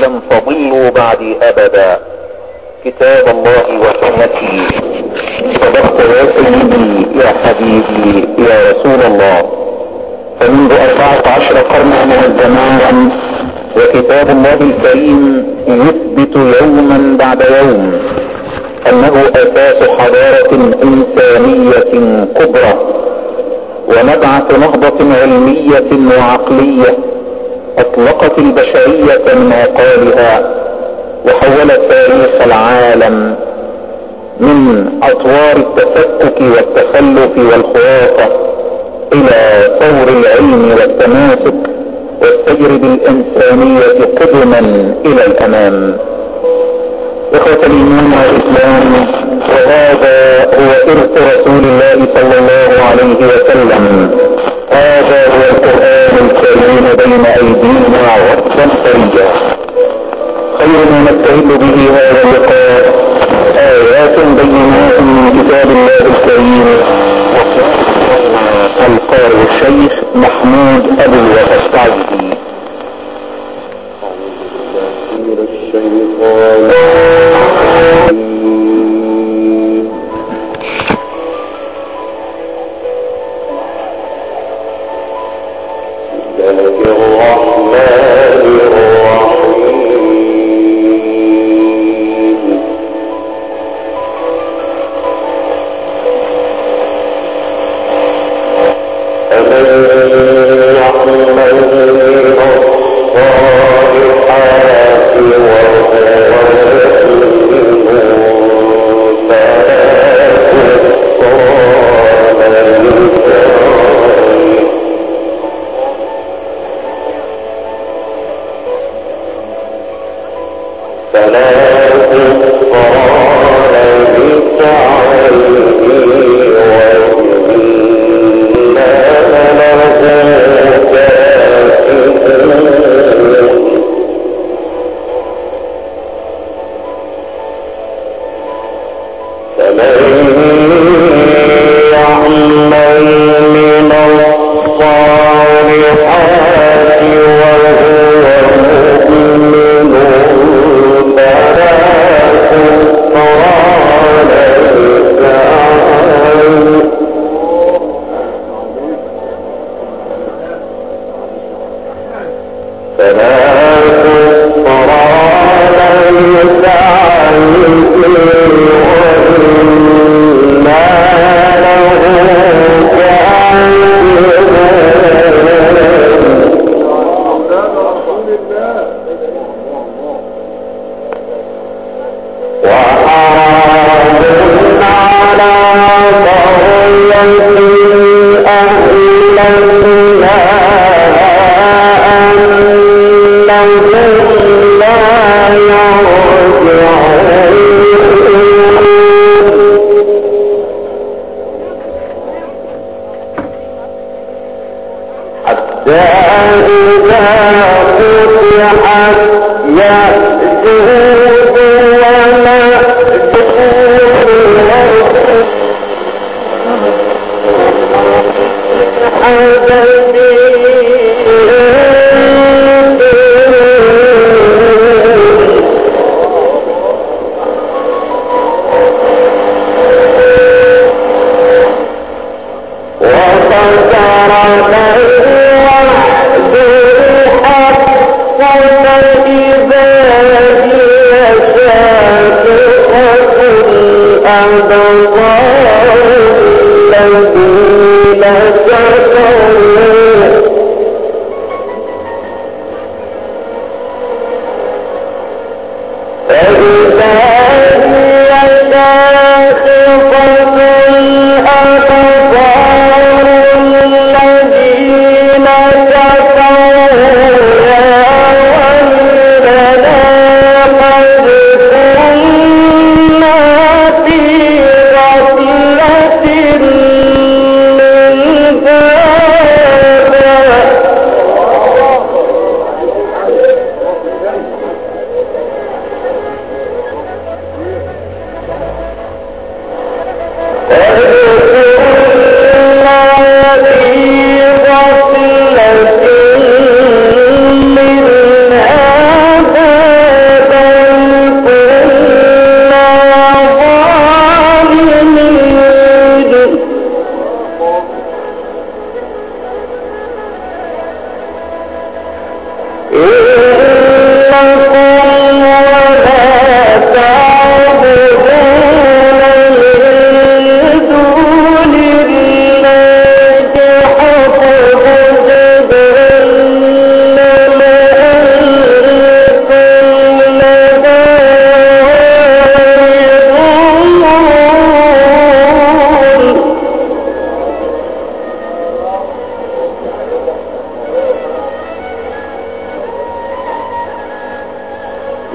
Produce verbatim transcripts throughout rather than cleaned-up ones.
لن تضلوا بعدي ابدا، كتاب الله وسنتي. صدقت يا سيدي يا حبيبي يا رسول الله. فمنذ اربعة عشر قرنا من الزمان وكتاب الله الكريم يثبت يوما بعد يوم انه اساس حضارة انسانية كبرى ومبعث نهضة علمية وعقلية اطلقت البشرية من عقالها وحولت تاريخ العالم من اطوار التفكك والتخلف والخرافة الى طور العلم والتماسك والسير بالانسانية قدما الى الامام. اخوة الايمان والاسلام، وهذا هو ارث رسول الله صلى الله عليه وسلم. هذا هو القرآن الكريم بين ايدينا عرضا سريا. خير ما نستهل به هذا اللقاء ايات بينات من كتاب الله الكريم، القارئ الشيخ محمود ابو الوفا.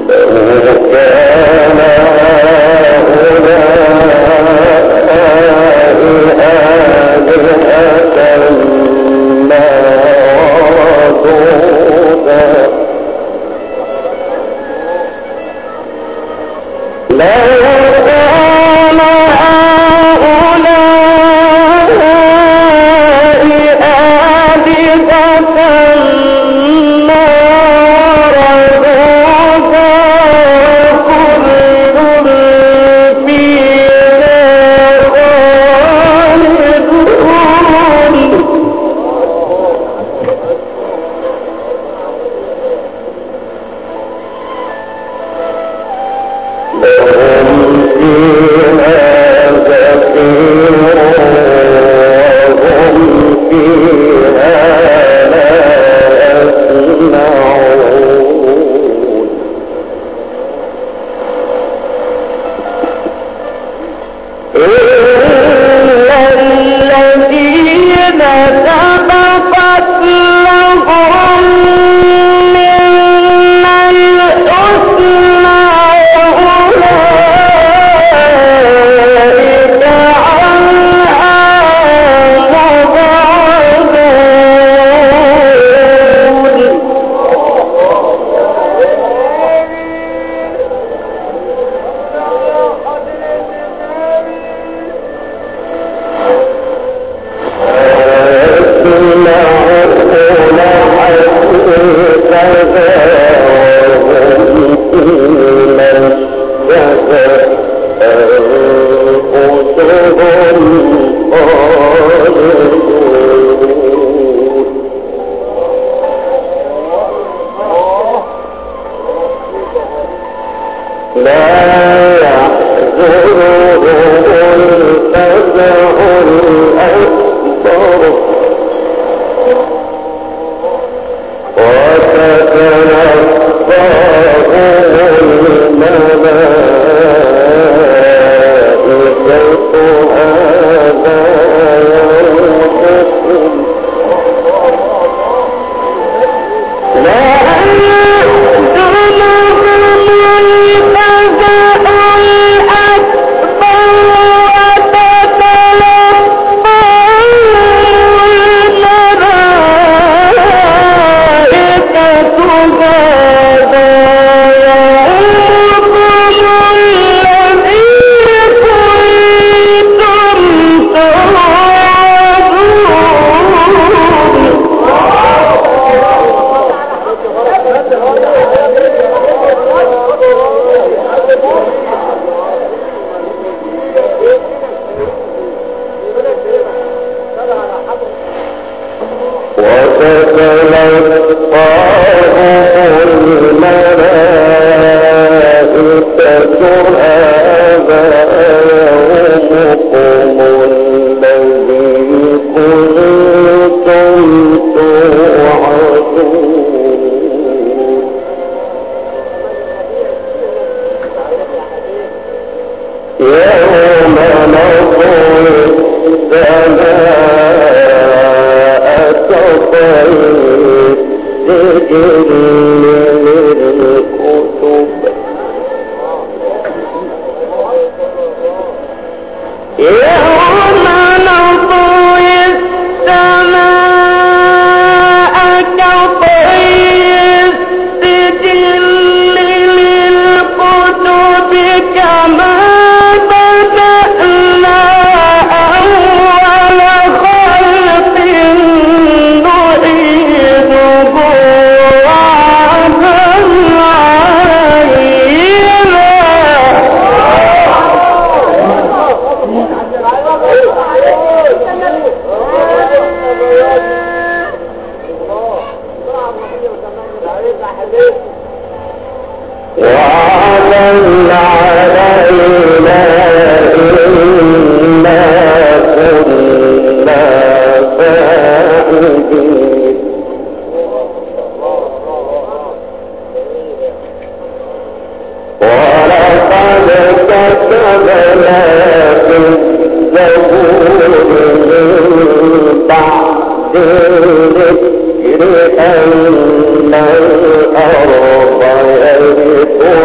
أن الأرض يرثها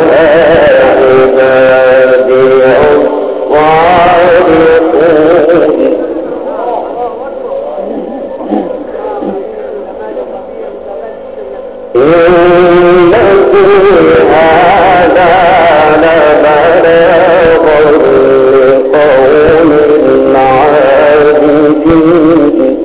هذا لبلاغ القوم العابدين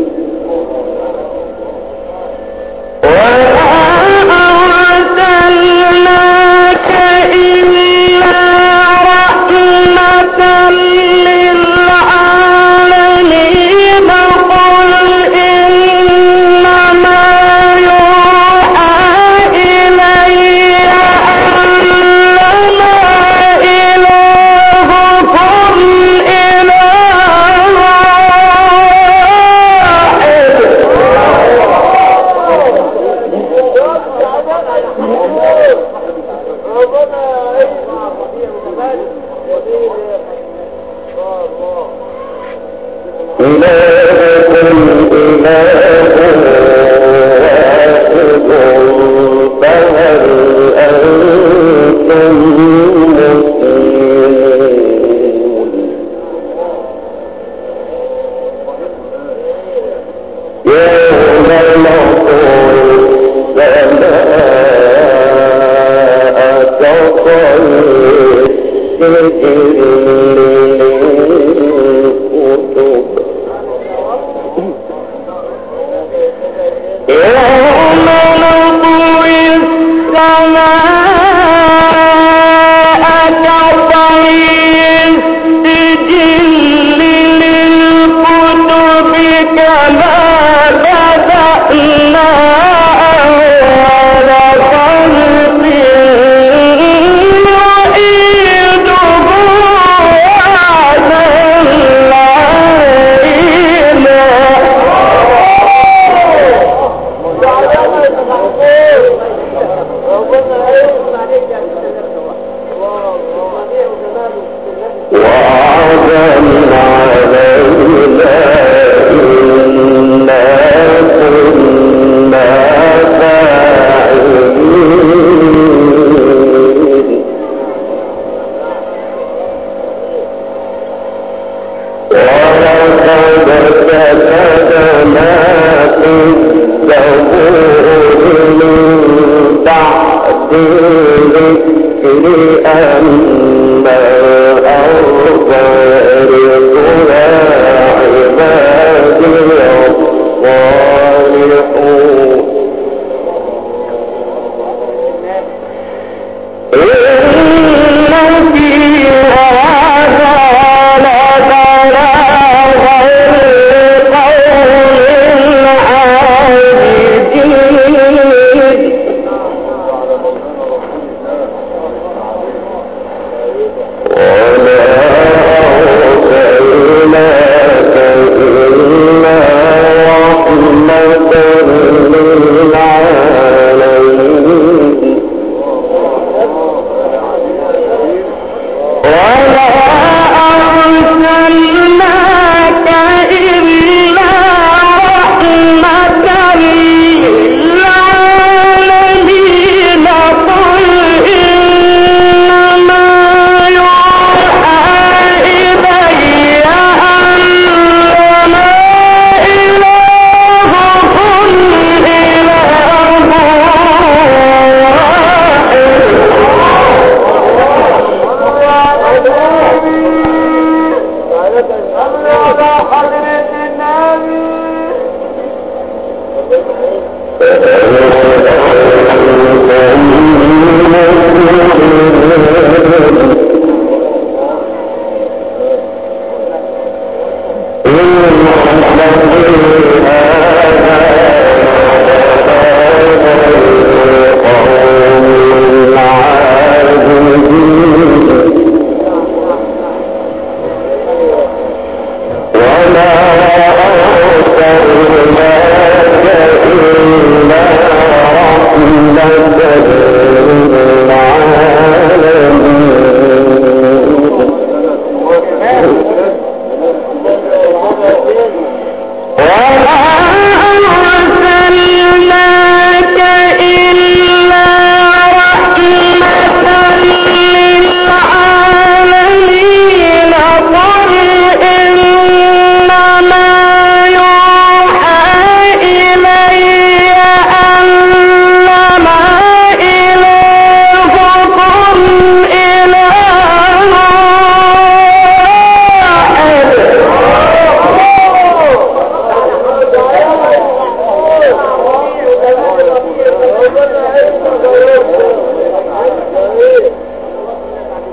وما أرسلنا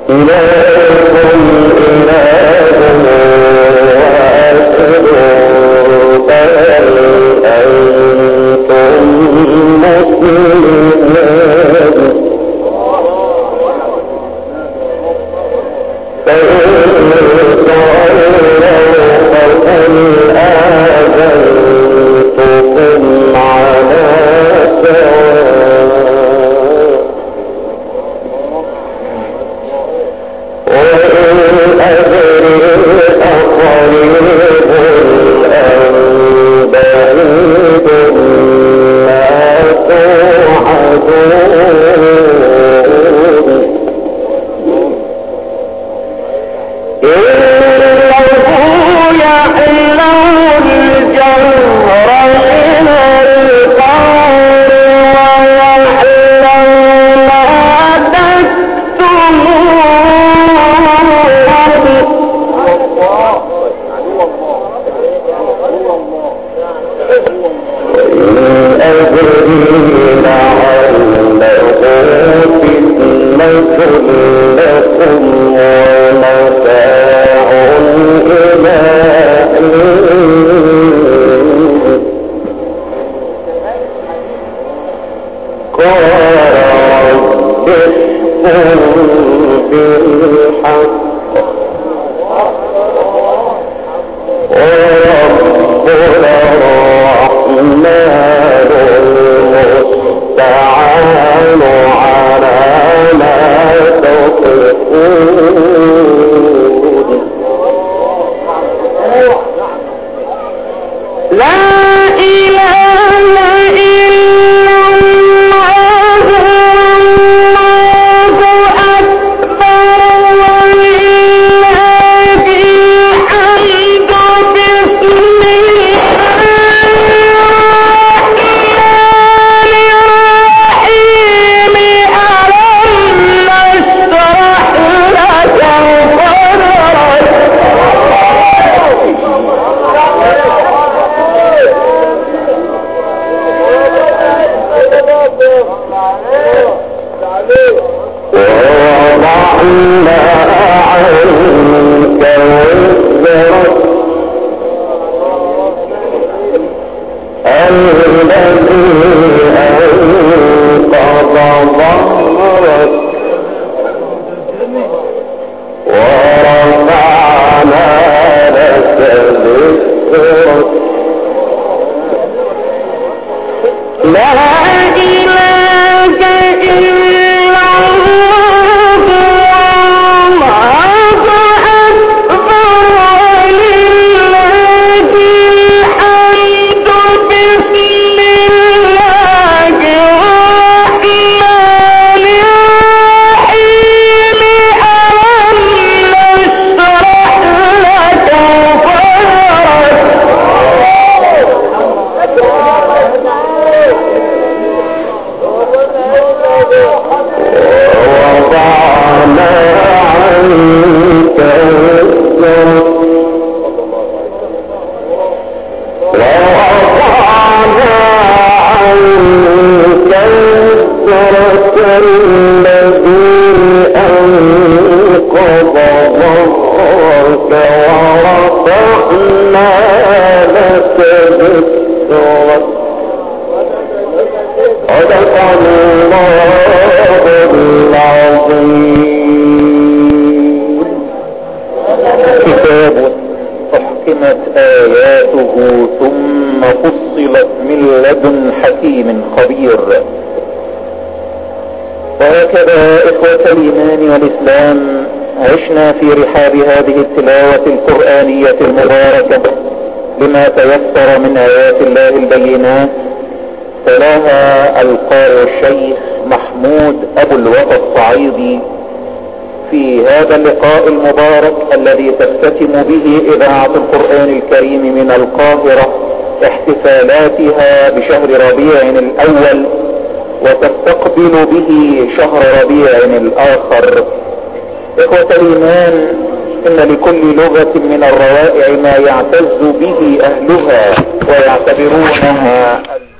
إلهكم إله واحد فهل أنتم مسلمون فإن تولوا فقل آذنتكم على سواء وإن أدري أقريب أم بعيد ما توعدون إنه يعلم الجهر من القول ويعلم ما وإن أدري لعله فتنة لكم ومتاع إلى حين قال رب احكم بالحق وربنا الرحمن المستعان على ما تصفون لا إله إلا الله والله أكبر ولله الحمد بسم الله الرحمن الرحيم ألم نشرح لك ووضعنا عنك وزرك الذي أنقض ظهرك ورفعنا لك ذكرك لا إله إلا الله والله أكبر ولله الحمد بسم الله الرحمن الرحيم ألم نشرح لك ووضعنا عنك وزرك ووضعنا عنك وزرك الذي أنقض ظهرك ورفعنا لك ذكرك صدق الله العظيم. كتاب أحكمت آياته ثم فصلت من لدن حكيم خبير. وهكذا إخوة الإيمان والإسلام عشنا في رحاب هذه التلاوة القرآنية المباركة لما تيسر من آيات الله البينات. تلاها القارئ الشيخ محمود أبو الوفا الصعيدي في هذا اللقاء المبارك الذي تختتم به إذاعة القرآن الكريم من القاهرة احتفالاتها بشهر ربيع الأول وتستقبل به شهر ربيع الآخر. إخوة الإيمان، إن لكل لغة من الروائع ما يعتز به أهلها ويعتبرونها